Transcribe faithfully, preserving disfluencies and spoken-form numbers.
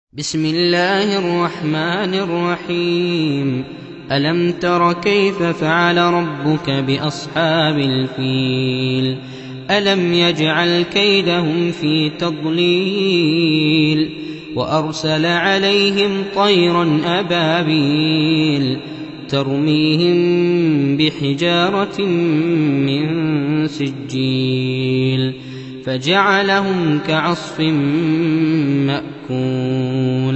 بسم الله الرحمن الرحيم. ألم تر كيف فعل ربك بأصحاب الفيل؟ ألم يجعل كيدهم في تضليل وأرسل عليهم طيرا أبابيل ترميهم بحجارة من سجيل فجعلهم كعصف مأكول.